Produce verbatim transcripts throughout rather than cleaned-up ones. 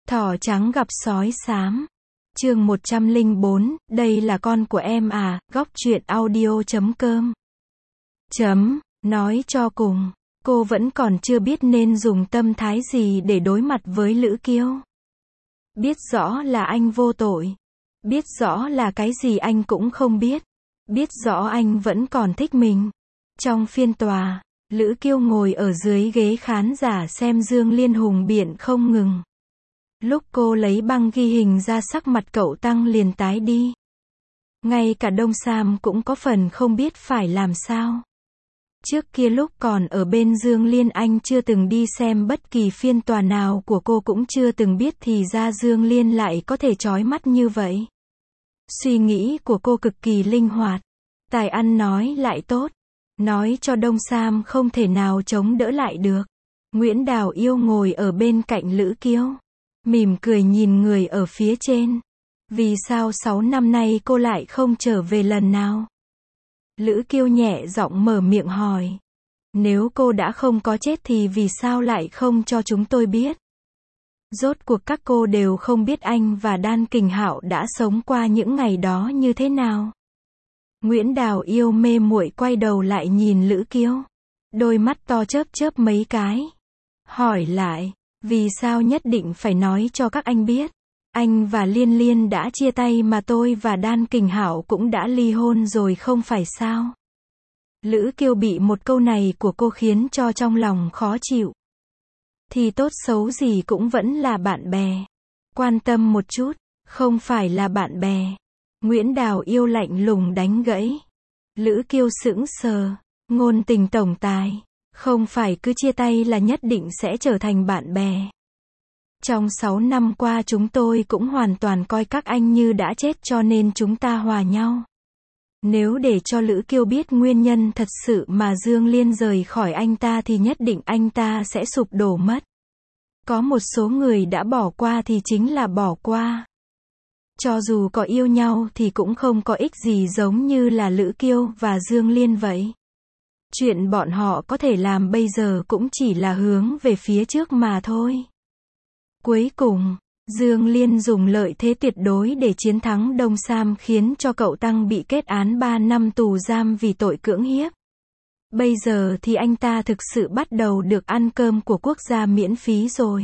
Thỏ trắng gặp sói xám. Chương một trăm lẻ bốn, đây là con của em à, góc truyện audio chấm com. Chấm, nói cho cùng, cô vẫn còn chưa biết nên dùng tâm thái gì để đối mặt với Lữ Kiêu. Biết rõ là anh vô tội. Biết rõ là cái gì anh cũng không biết. Biết rõ anh vẫn còn thích mình. Trong phiên tòa, Lữ Kiêu ngồi ở dưới ghế khán giả xem Dương Liên hùng biện không ngừng. Lúc cô lấy băng ghi hình ra sắc mặt cậu Tăng liền tái đi. Ngay cả Đông Sam cũng có phần không biết phải làm sao. Trước kia lúc còn ở bên Dương Liên anh chưa từng đi xem bất kỳ phiên tòa nào của cô cũng chưa từng biết thì ra Dương Liên lại có thể chói mắt như vậy. Suy nghĩ của cô cực kỳ linh hoạt. Tài ăn nói lại tốt. Nói cho Đông Sam không thể nào chống đỡ lại được. Nguyễn Đào Yêu ngồi ở bên cạnh Lữ Kiêu. Mỉm cười nhìn người ở phía trên. Vì sao sáu năm nay cô lại không trở về lần nào? Lữ Kiêu nhẹ giọng mở miệng hỏi. Nếu cô đã không có chết thì vì sao lại không cho chúng tôi biết? Rốt cuộc các cô đều không biết anh và Đan Kình Hạo đã sống qua những ngày đó như thế nào. Nguyễn Đào Yêu mê muội quay đầu lại nhìn Lữ Kiêu. Đôi mắt to chớp chớp mấy cái. Hỏi lại, vì sao nhất định phải nói cho các anh biết? Anh và Liên Liên đã chia tay mà tôi và Đan Kình Hạo cũng đã ly hôn rồi không phải sao? Lữ Kiêu bị một câu này của cô khiến cho trong lòng khó chịu. Thì tốt xấu gì cũng vẫn là bạn bè. Quan tâm một chút, không phải là bạn bè. Nguyễn Đào Yêu lạnh lùng đánh gãy. Lữ Kiêu sững sờ. Ngôn tình tổng tài. Không phải cứ chia tay là nhất định sẽ trở thành bạn bè. Trong sáu năm qua chúng tôi cũng hoàn toàn coi các anh như đã chết cho nên chúng ta hòa nhau. Nếu để cho Lữ Kiêu biết nguyên nhân thật sự mà Dương Liên rời khỏi anh ta thì nhất định anh ta sẽ sụp đổ mất. Có một số người đã bỏ qua thì chính là bỏ qua. Cho dù có yêu nhau thì cũng không có ích gì giống như là Lữ Kiêu và Dương Liên vậy. Chuyện bọn họ có thể làm bây giờ cũng chỉ là hướng về phía trước mà thôi. Cuối cùng, Dương Liên dùng lợi thế tuyệt đối để chiến thắng Đông Sam khiến cho cậu Tăng bị kết án ba năm tù giam vì tội cưỡng hiếp. Bây giờ thì anh ta thực sự bắt đầu được ăn cơm của quốc gia miễn phí rồi.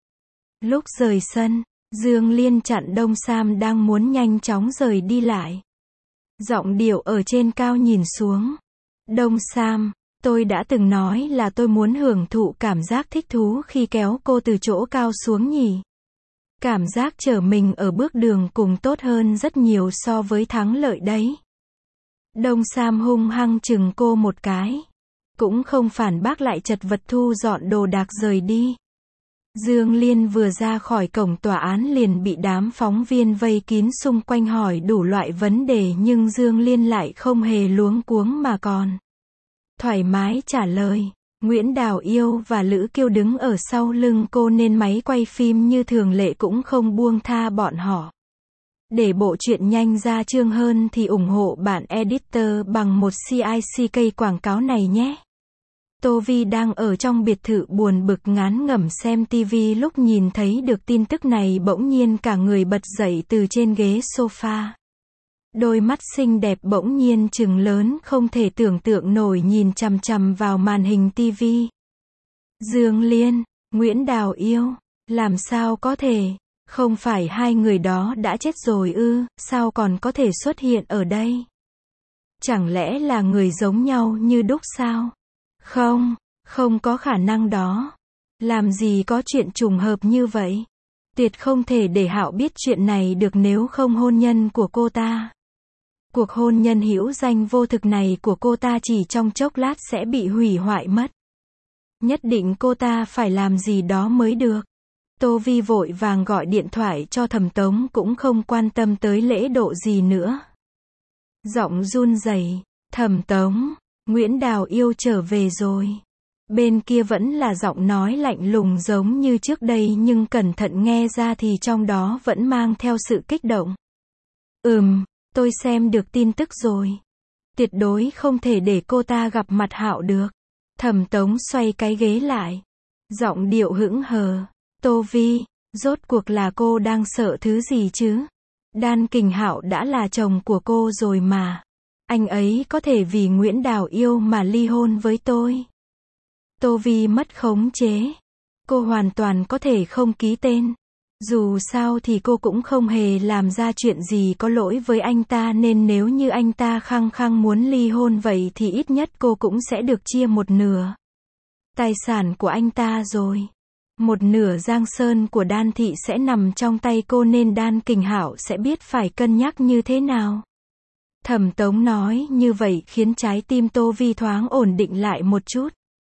Lúc rời sân, Dương Liên chặn Đông Sam đang muốn nhanh chóng rời đi lại. Giọng điệu ở trên cao nhìn xuống. Đông Sam, tôi đã từng nói là tôi muốn hưởng thụ cảm giác thích thú khi kéo cô từ chỗ cao xuống nhỉ. Cảm giác chở mình ở bước đường cùng tốt hơn rất nhiều so với thắng lợi đấy. Đông Sam hung hăng chừng cô một cái. Cũng không phản bác lại chật vật thu dọn đồ đạc rời đi. Dương Liên vừa ra khỏi cổng tòa án liền bị đám phóng viên vây kín xung quanh hỏi đủ loại vấn đề nhưng Dương Liên lại không hề luống cuống mà còn thoải mái trả lời. Nguyễn Đào Yêu và Lữ Kiêu đứng ở sau lưng cô nên máy quay phim như thường lệ cũng không buông tha bọn họ. Để bộ truyện nhanh ra chương hơn thì ủng hộ bạn editor bằng một xê i xê ca quảng cáo này nhé. Tô Vi đang ở trong biệt thự buồn bực ngán ngẩm xem tivi lúc nhìn thấy được tin tức này bỗng nhiên cả người bật dậy từ trên ghế sofa. Đôi mắt xinh đẹp bỗng nhiên trừng lớn không thể tưởng tượng nổi nhìn chằm chằm vào màn hình tivi. Dương Liên, Nguyễn Đào Yêu, làm sao có thể, không phải hai người đó đã chết rồi ư, sao còn có thể xuất hiện ở đây? Chẳng lẽ là người giống nhau như đúc sao? Không, không có khả năng đó. Làm gì có chuyện trùng hợp như vậy? Tuyệt không thể để Hạo biết chuyện này được nếu không hôn nhân của cô ta. Cuộc hôn nhân hữu danh vô thực này của cô ta chỉ trong chốc lát sẽ bị hủy hoại mất. Nhất định cô ta phải làm gì đó mới được. Tô Vi vội vàng gọi điện thoại cho Thẩm Tống cũng không quan tâm tới lễ độ gì nữa. Giọng run rẩy, Thẩm Tống, Nguyễn Đào Yêu trở về rồi. Bên kia vẫn là giọng nói lạnh lùng giống như trước đây nhưng cẩn thận nghe ra thì trong đó vẫn mang theo sự kích động. Ừm, tôi xem được tin tức rồi. Tuyệt đối không thể để cô ta gặp mặt Hạo được. Thẩm Tống xoay cái ghế lại. Giọng điệu hững hờ. Tô Vi, Rốt cuộc là cô đang sợ thứ gì chứ? Đan Kình Hạo đã là chồng của cô rồi mà. Anh ấy có thể vì Nguyễn Đào yêu mà ly hôn với tôi. Tô Vi mất khống chế. Cô hoàn toàn có thể không ký tên. Dù sao thì cô cũng không hề làm ra chuyện gì có lỗi với anh ta, nên nếu như anh ta khăng khăng muốn ly hôn vậy thì ít nhất cô cũng sẽ được chia một nửa tài sản của anh ta rồi. Một nửa giang sơn của Đan thị sẽ nằm trong tay cô, nên Đan Kình Hạo sẽ biết phải cân nhắc như thế nào. Thẩm Tống nói như vậy khiến trái tim Tô Vi thoáng ổn định lại một chút.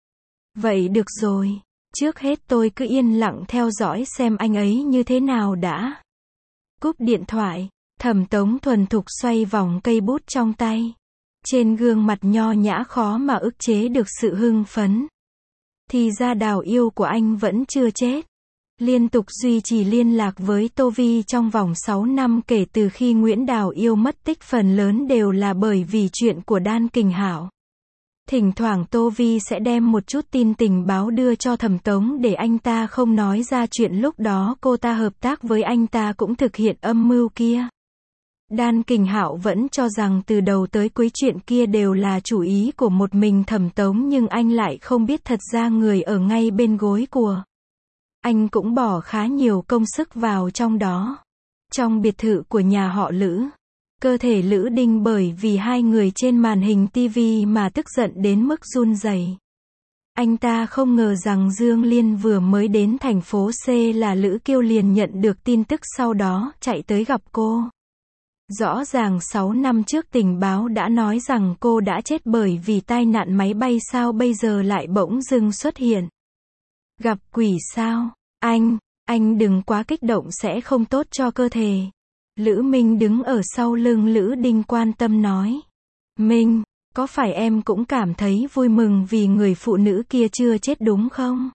Vậy được rồi. Trước hết tôi cứ yên lặng theo dõi xem anh ấy như thế nào đã. Cúp điện thoại, Thẩm Tống thuần thục xoay vòng cây bút trong tay. Trên gương mặt nho nhã khó mà ức chế được sự hưng phấn. Thì ra Đào yêu của anh vẫn chưa chết. Liên tục duy trì liên lạc với Tô Vi trong vòng sáu năm kể từ khi Nguyễn Đào yêu mất tích, phần lớn đều là bởi vì chuyện của Đan Kình Hạo. Thỉnh thoảng Tô Vi sẽ đem một chút tin tình báo đưa cho Thẩm Tống để anh ta không nói ra chuyện lúc đó cô ta hợp tác với anh ta cũng thực hiện âm mưu kia. Đan Kình Hạo vẫn cho rằng từ đầu tới cuối chuyện kia đều là chủ ý của một mình Thẩm Tống, nhưng anh lại không biết thật ra người ở ngay bên gối của anh cũng bỏ khá nhiều công sức vào trong đó. Trong biệt thự của nhà họ Lữ, cơ thể Lữ Đinh bởi vì hai người trên màn hình ti vi mà tức giận đến mức run rẩy. Anh ta không ngờ rằng Dương Liên vừa mới đến thành phố C là Lữ Kiêu liền nhận được tin tức, sau đó chạy tới gặp cô. Rõ ràng sáu năm trước tình báo đã nói rằng cô đã chết bởi vì tai nạn máy bay, sao bây giờ lại bỗng dưng xuất hiện? Gặp quỷ sao? Anh, anh đừng quá kích động sẽ không tốt cho cơ thể. Lữ Minh đứng ở sau lưng Lữ Đinh quan tâm nói. Minh, có phải em cũng cảm thấy vui mừng vì người phụ nữ kia chưa chết đúng không?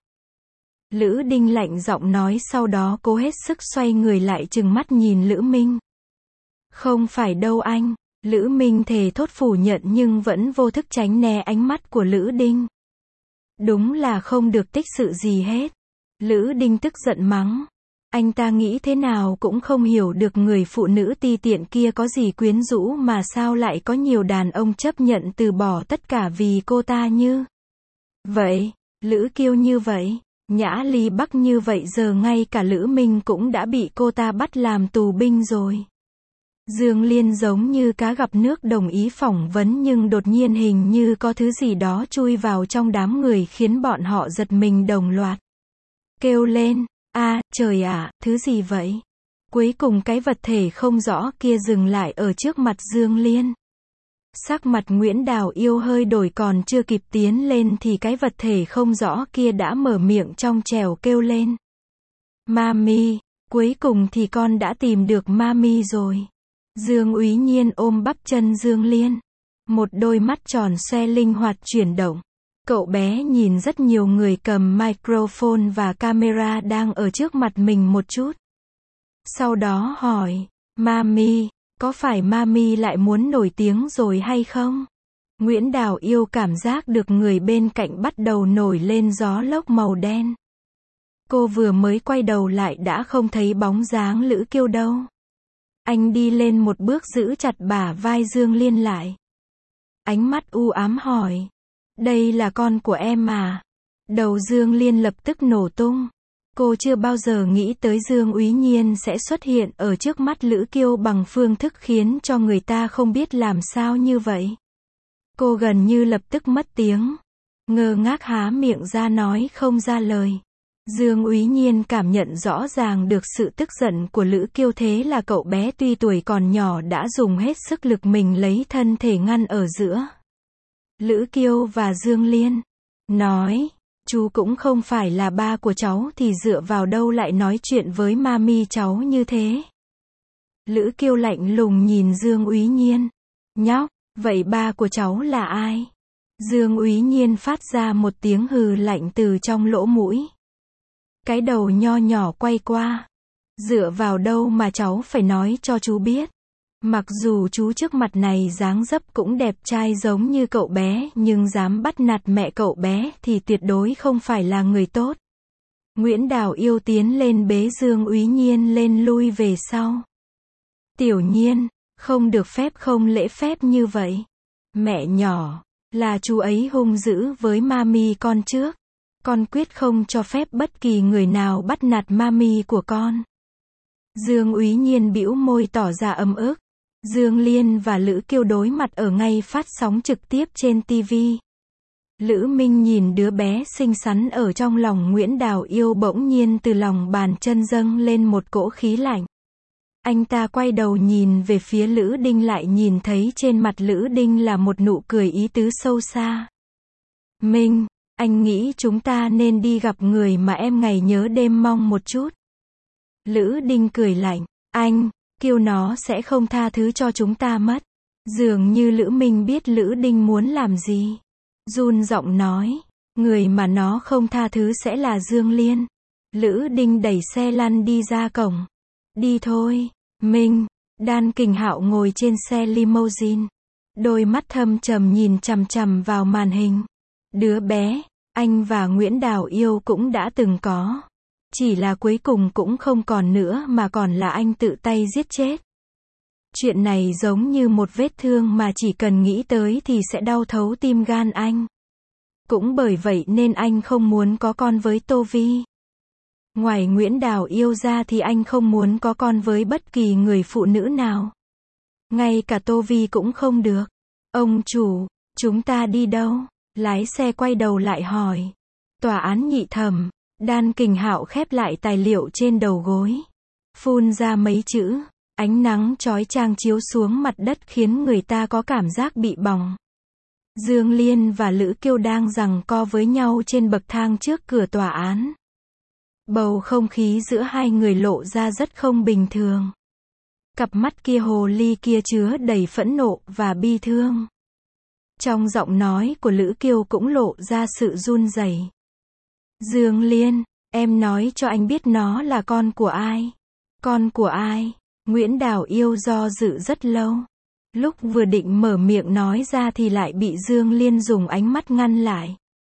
Lữ Đinh lạnh giọng nói, sau đó cố hết sức xoay người lại trừng mắt nhìn Lữ Minh. Không phải đâu anh. Lữ Minh thề thốt phủ nhận nhưng vẫn vô thức tránh né ánh mắt của Lữ Đinh. Đúng là không được tích sự gì hết. Lữ Đinh tức giận mắng. Anh ta nghĩ thế nào cũng không hiểu được người phụ nữ ti tiện kia có gì quyến rũ mà sao lại có nhiều đàn ông chấp nhận từ bỏ tất cả vì cô ta như vậy. Lữ Kiêu như vậy, Nhã Ly Bắc như vậy, giờ ngay cả Lữ Minh cũng đã bị cô ta bắt làm tù binh rồi. Dương Liên giống như cá gặp nước đồng ý phỏng vấn, nhưng đột nhiên hình như có thứ gì đó chui vào trong đám người khiến bọn họ giật mình đồng loạt kêu lên. A, trời ạ, thứ gì vậy? Cuối cùng cái vật thể không rõ kia dừng lại ở trước mặt Dương Liên. Sắc mặt Nguyễn Đào yêu hơi đổi, còn chưa kịp tiến lên thì cái vật thể không rõ kia đã mở miệng trong trẻo kêu lên. Mami, cuối cùng thì con đã tìm được Mami rồi. Dương Úy Nhiên ôm bắp chân Dương Liên. Một đôi mắt tròn xoe linh hoạt chuyển động. Cậu bé nhìn rất nhiều người cầm microphone và camera đang ở trước mặt mình một chút. Sau đó hỏi, Mami, có phải Mami lại muốn nổi tiếng rồi hay không? Nguyễn Đào yêu cảm giác được người bên cạnh bắt đầu nổi lên gió lốc màu đen. Cô vừa mới quay đầu lại đã không thấy bóng dáng Lữ Kiêu đâu. Anh đi lên một bước giữ chặt bả vai Dương Liên lại. Ánh mắt u ám hỏi. Đây là con của em à? Đầu Dương Liên lập tức nổ tung. Cô chưa bao giờ nghĩ tới Dương Úy Nhiên sẽ xuất hiện ở trước mắt Lữ Kiêu bằng phương thức khiến cho người ta không biết làm sao như vậy. Cô gần như lập tức mất tiếng. Ngơ ngác há miệng ra nói không ra lời. Dương Úy Nhiên cảm nhận rõ ràng được sự tức giận của Lữ Kiêu, thế là cậu bé tuy tuổi còn nhỏ đã dùng hết sức lực mình lấy thân thể ngăn ở giữa Lữ Kiêu và Dương Liên. Nói, chú cũng không phải là ba của cháu thì dựa vào đâu lại nói chuyện với Mami cháu như thế. Lữ Kiêu lạnh lùng nhìn Dương Úy Nhiên. Nhóc, vậy ba của cháu là ai? Dương Úy Nhiên phát ra một tiếng hừ lạnh từ trong lỗ mũi. Cái đầu nho nhỏ quay qua. Dựa vào đâu mà cháu phải nói cho chú biết. Mặc dù chú trước mặt này dáng dấp cũng đẹp trai giống như cậu bé, nhưng dám bắt nạt mẹ cậu bé thì tuyệt đối không phải là người tốt. Nguyễn Đào Yêu tiến lên bế Dương Úy Nhiên lên lui về sau. Tiểu Nhiên, không được phép không lễ phép như vậy. Mẹ nhỏ, là chú ấy hung dữ với mami con trước. Con quyết không cho phép bất kỳ người nào bắt nạt mami của con. Dương Úy Nhiên bĩu môi tỏ ra ấm ức. Dương Liên và Lữ Kiêu đối mặt ở ngay phát sóng trực tiếp trên ti vi. Lữ Minh nhìn đứa bé xinh xắn ở trong lòng Nguyễn Đào Yêu bỗng nhiên từ lòng bàn chân dâng lên một cỗ khí lạnh. Anh ta quay đầu nhìn về phía Lữ Đinh lại nhìn thấy trên mặt Lữ Đinh là một nụ cười ý tứ sâu xa. Minh, anh nghĩ chúng ta nên đi gặp người mà em ngày nhớ đêm mong một chút. Lữ Đinh cười lạnh, anh, Kiêu nó sẽ không tha thứ cho chúng ta mất. Dường như Lữ Minh biết Lữ Đinh muốn làm gì. Run giọng nói, người mà nó không tha thứ sẽ là Dương Liên. Lữ Đinh đẩy xe lăn đi ra cổng. Đi thôi, Minh. Đan Kình Hạo ngồi trên xe limousine. Đôi mắt thâm trầm nhìn chằm chằm vào màn hình. Đứa bé, anh và Nguyễn Đào Yêu cũng đã từng có. Chỉ là cuối cùng cũng không còn nữa mà còn là anh tự tay giết chết. Chuyện này giống như một vết thương mà chỉ cần nghĩ tới thì sẽ đau thấu tim gan anh. Cũng bởi vậy nên anh không muốn có con với Tô Vi. Ngoài Nguyễn Đào Yêu ra thì anh không muốn có con với bất kỳ người phụ nữ nào. Ngay cả Tô Vi cũng không được. Ông chủ, chúng ta đi đâu? Lái xe quay đầu lại hỏi. Tòa án nhị thẩm. Đan Kình Hạo khép lại tài liệu trên đầu gối. Phun ra mấy chữ. Ánh nắng chói chang chiếu xuống mặt đất khiến người ta có cảm giác bị bỏng. Dương Liên và Lữ Kiêu đang giằng co với nhau trên bậc thang trước cửa tòa án. Bầu không khí giữa hai người lộ ra rất không bình thường. Cặp mắt kia hồ ly kia chứa đầy phẫn nộ và bi thương. Trong giọng nói của Lữ Kiêu cũng lộ ra sự run rẩy. Dương Liên, em nói cho anh biết nó là con của ai? Con của ai? Nguyễn Đào Yêu do dự rất lâu. Lúc vừa định mở miệng nói ra thì lại bị Dương Liên dùng ánh mắt ngăn lại.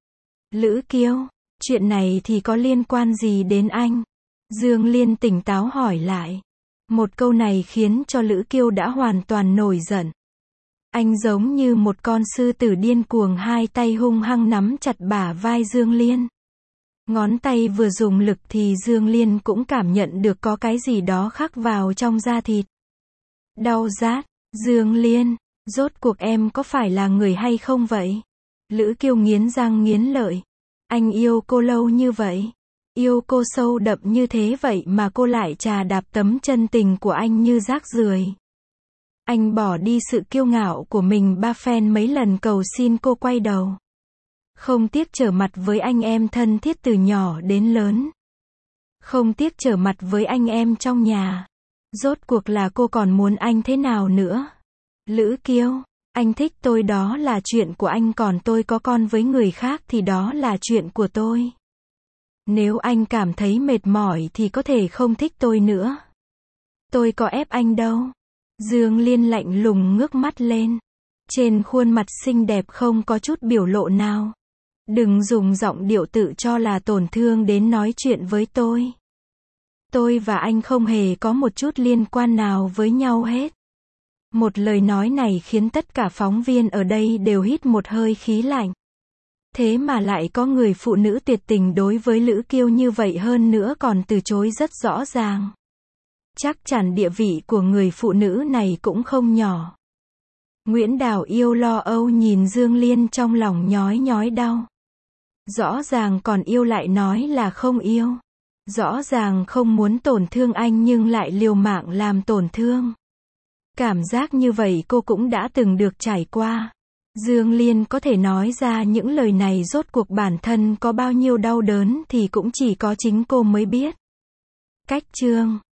Lữ Kiêu, chuyện này thì có liên quan gì đến anh? Dương Liên tỉnh táo hỏi lại. Một câu này khiến cho Lữ Kiêu đã hoàn toàn nổi giận. Anh giống như một con sư tử điên cuồng, hai tay hung hăng nắm chặt bả vai Dương Liên. Ngón tay vừa dùng lực thì Dương Liên cũng cảm nhận được có cái gì đó khắc vào trong da thịt. Đau rát. Dương Liên, rốt cuộc em có phải là người hay không vậy? Lữ Kiêu nghiến răng nghiến lợi. Anh yêu cô lâu như vậy. Yêu cô sâu đậm như thế vậy mà cô lại trà đạp tấm chân tình của anh như rác rưởi. Anh bỏ đi sự kiêu ngạo của mình ba phen mấy lần cầu xin cô quay đầu. Không tiếc trở mặt với anh em thân thiết từ nhỏ đến lớn. Không tiếc trở mặt với anh em trong nhà. Rốt cuộc là cô còn muốn anh thế nào nữa? Lữ Kiêu, anh thích tôi đó là chuyện của anh, còn tôi có con với người khác thì đó là chuyện của tôi. Nếu anh cảm thấy mệt mỏi thì có thể không thích tôi nữa. Tôi có ép anh đâu. Dương Liên lạnh lùng ngước mắt lên. Trên khuôn mặt xinh đẹp không có chút biểu lộ nào. Đừng dùng giọng điệu tự cho là tổn thương đến nói chuyện với tôi. Tôi và anh không hề có một chút liên quan nào với nhau hết. Một lời nói này khiến tất cả phóng viên ở đây đều hít một hơi khí lạnh. Thế mà lại có người phụ nữ tuyệt tình đối với Lữ Kiêu như vậy, hơn nữa còn từ chối rất rõ ràng. Chắc chắn địa vị của người phụ nữ này cũng không nhỏ. Nguyễn Đào Yêu lo âu nhìn Dương Liên, trong lòng nhói nhói đau. Rõ ràng còn yêu lại nói là không yêu. Rõ ràng không muốn tổn thương anh nhưng lại liều mạng làm tổn thương. Cảm giác như vậy cô cũng đã từng được trải qua. Dương Liên có thể nói ra những lời này rốt cuộc bản thân có bao nhiêu đau đớn thì cũng chỉ có chính cô mới biết. Cách chương